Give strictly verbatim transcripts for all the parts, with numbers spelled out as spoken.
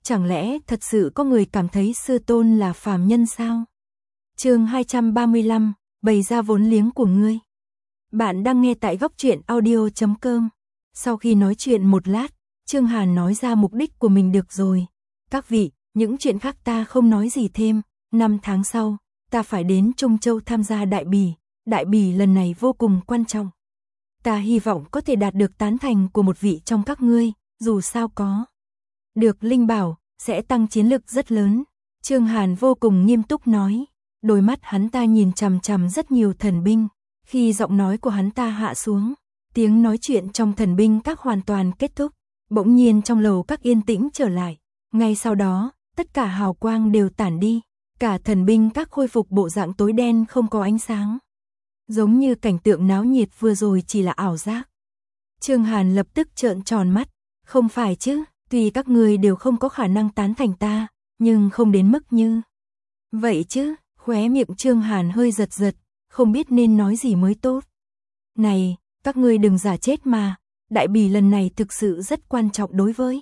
Chẳng lẽ thật sự có người cảm thấy sư tôn là phàm nhân sao? Chương hai trăm ba mươi lăm, bày ra vốn liếng của ngươi. Bạn đang nghe tại góc truyện audio chấm com. Sau khi nói chuyện một lát, Trương Hàn nói ra mục đích của mình. Được rồi, các vị, những chuyện khác ta không nói gì thêm. Năm tháng sau, ta phải đến Trung Châu tham gia đại bỉ. Đại bỉ lần này vô cùng quan trọng. Ta hy vọng có thể đạt được tán thành của một vị trong các ngươi, dù sao có được linh bảo, sẽ tăng chiến lực rất lớn. Trương Hàn vô cùng nghiêm túc nói. Đôi mắt hắn ta nhìn chằm chằm rất nhiều thần binh. Khi giọng nói của hắn ta hạ xuống, tiếng nói chuyện trong thần binh các hoàn toàn kết thúc. Bỗng nhiên trong lầu các yên tĩnh trở lại. Ngay sau đó, tất cả hào quang đều tản đi. Cả thần binh các khôi phục bộ dạng tối đen không có ánh sáng. Giống như cảnh tượng náo nhiệt vừa rồi chỉ là ảo giác. Trương Hàn lập tức trợn tròn mắt. Không phải chứ, tuy các người đều không có khả năng tán thành ta, nhưng không đến mức như vậy chứ. Khóe miệng Trương Hàn hơi giật giật, không biết nên nói gì mới tốt. Này, các ngươi đừng giả chết mà, đại bỉ lần này thực sự rất quan trọng đối với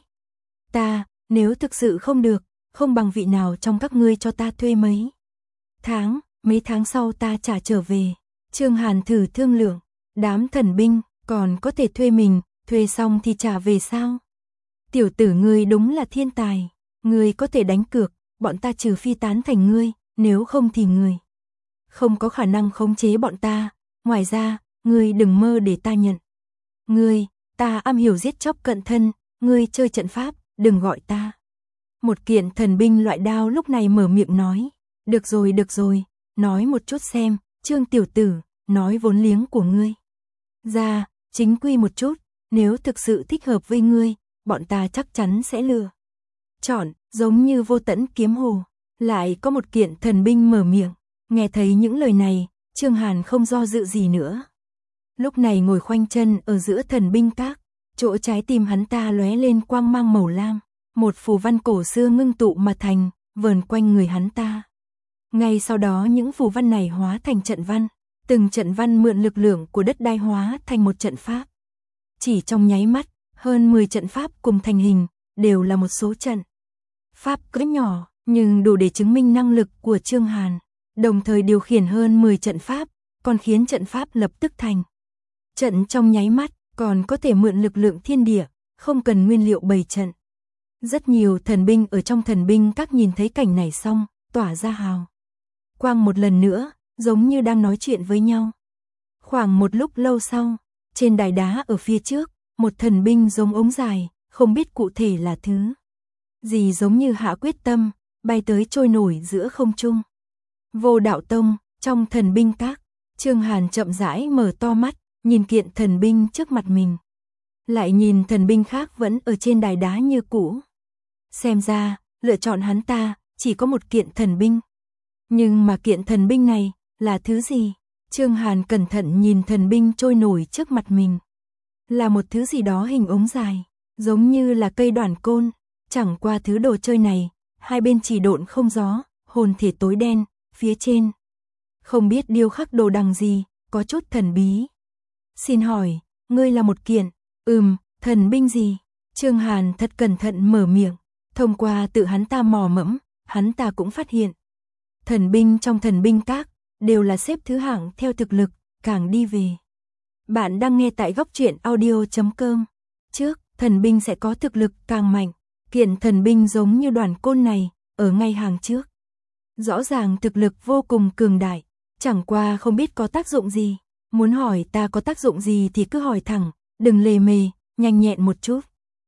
ta, nếu thực sự không được, không bằng vị nào trong các ngươi cho ta thuê mấy tháng, mấy tháng sau ta trả trở về. Trương Hàn thử thương lượng, đám thần binh còn có thể thuê mình, thuê xong thì trả về sao? Tiểu tử ngươi đúng là thiên tài, ngươi có thể đánh cược, bọn ta trừ phi tán thành ngươi, nếu không thì ngươi không có khả năng khống chế bọn ta, ngoài ra, ngươi đừng mơ để ta nhận. Ngươi, ta am hiểu giết chóc cận thân, ngươi chơi trận pháp, đừng gọi ta. Một kiện thần binh loại đao lúc này mở miệng nói, được rồi được rồi, nói một chút xem, Trương tiểu tử, nói vốn liếng của ngươi ra, chính quy một chút, nếu thực sự thích hợp với ngươi, bọn ta chắc chắn sẽ lựa chọn, giống như Vô Tẫn Kiếm Hồ. Lại có một kiện thần binh mở miệng, nghe thấy những lời này, Trương Hàn không do dự gì nữa. Lúc này ngồi khoanh chân ở giữa thần binh các, chỗ trái tim hắn ta lóe lên quang mang màu lam, một phù văn cổ xưa ngưng tụ mà thành, vờn quanh người hắn ta. Ngay sau đó những phù văn này hóa thành trận văn, từng trận văn mượn lực lượng của đất đai hóa thành một trận pháp. Chỉ trong nháy mắt, hơn mười trận pháp cùng thành hình, đều là một số trận pháp cỡ nhỏ, nhưng đủ để chứng minh năng lực của Trương Hàn, đồng thời điều khiển hơn mười trận pháp, còn khiến trận pháp lập tức thành trận trong nháy mắt, còn có thể mượn lực lượng thiên địa, không cần nguyên liệu bày trận. Rất nhiều thần binh ở trong thần binh các nhìn thấy cảnh này xong, tỏa ra hào quang một lần nữa, giống như đang nói chuyện với nhau. Khoảng một lúc lâu sau, trên đài đá ở phía trước, một thần binh giống ống dài, không biết cụ thể là thứ gì, giống như hạ quyết tâm, bay tới trôi nổi giữa không trung. Vô Đạo Tông, trong thần binh các, Trương Hàn chậm rãi mở to mắt, nhìn kiện thần binh trước mặt mình. Lại nhìn thần binh khác vẫn ở trên đài đá như cũ. Xem ra, lựa chọn hắn ta, chỉ có một kiện thần binh. Nhưng mà kiện thần binh này, là thứ gì? Trương Hàn cẩn thận nhìn thần binh trôi nổi trước mặt mình. Là một thứ gì đó hình ống dài, giống như là cây đoản côn. Chẳng qua thứ đồ chơi này, hai bên chỉ độn không gió, hồn thể tối đen, phía trên không biết điêu khắc đồ đằng gì, có chút thần bí. Xin hỏi, ngươi là một kiện, ừm, thần binh gì? Trương Hàn thật cẩn thận mở miệng, thông qua tự hắn ta mò mẫm, hắn ta cũng phát hiện. Thần binh trong thần binh các, đều là xếp thứ hạng theo thực lực, càng đi về. Bạn đang nghe tại góc truyện audio chấm com. Trước, thần binh sẽ có thực lực càng mạnh. Kiện thần binh giống như đoàn côn này, ở ngay hàng trước. Rõ ràng thực lực vô cùng cường đại, chẳng qua không biết có tác dụng gì. Muốn hỏi ta có tác dụng gì thì cứ hỏi thẳng, đừng lề mề, nhanh nhẹn một chút.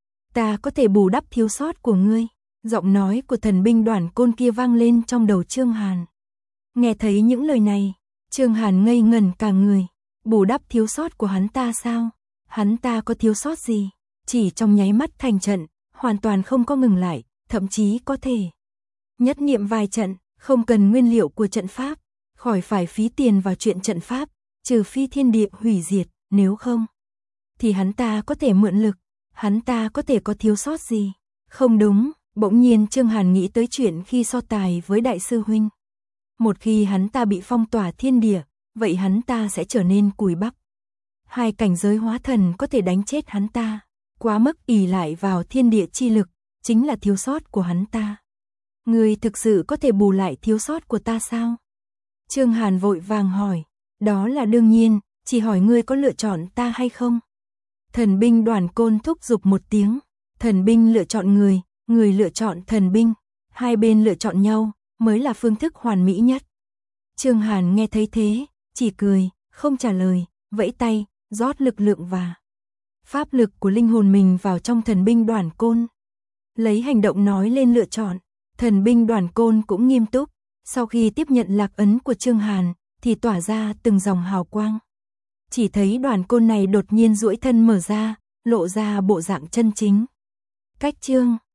Ta có thể bù đắp thiếu sót của ngươi. Giọng nói của thần binh đoàn côn kia vang lên trong đầu Trương Hàn. Nghe thấy những lời này, Trương Hàn ngây ngẩn cả người. Bù đắp thiếu sót của hắn ta sao? Hắn ta có thiếu sót gì? Chỉ trong nháy mắt thành trận, hoàn toàn không có ngừng lại, thậm chí có thể nhất niệm vài trận, không cần nguyên liệu của trận pháp, khỏi phải phí tiền vào chuyện trận pháp, trừ phi thiên địa hủy diệt, nếu không thì hắn ta có thể mượn lực, hắn ta có thể có thiếu sót gì? Không đúng, bỗng nhiên Trương Hàn nghĩ tới chuyện khi so tài với đại sư huynh. Một khi hắn ta bị phong tỏa thiên địa, vậy hắn ta sẽ trở nên cùi bắp. Hai cảnh giới hóa thần có thể đánh chết hắn ta, quá mức ỷ lại vào thiên địa chi lực, chính là thiếu sót của hắn ta. Ngươi thực sự có thể bù lại thiếu sót của ta sao? Trương Hàn vội vàng hỏi, đó là đương nhiên, chỉ hỏi ngươi có lựa chọn ta hay không? Thần binh Đoàn Côn thúc giục một tiếng, thần binh lựa chọn người, người lựa chọn thần binh, hai bên lựa chọn nhau, mới là phương thức hoàn mỹ nhất. Trương Hàn nghe thấy thế, chỉ cười, không trả lời, vẫy tay, rót lực lượng và pháp lực của linh hồn mình vào trong thần binh Đoàn Côn. Lấy hành động nói lên lựa chọn, thần binh Đoàn Côn cũng nghiêm túc, sau khi tiếp nhận lạc ấn của Trương Hàn, thì tỏa ra từng dòng hào quang. Chỉ thấy Đoàn Côn này đột nhiên duỗi thân mở ra, lộ ra bộ dạng chân chính. Cách Trương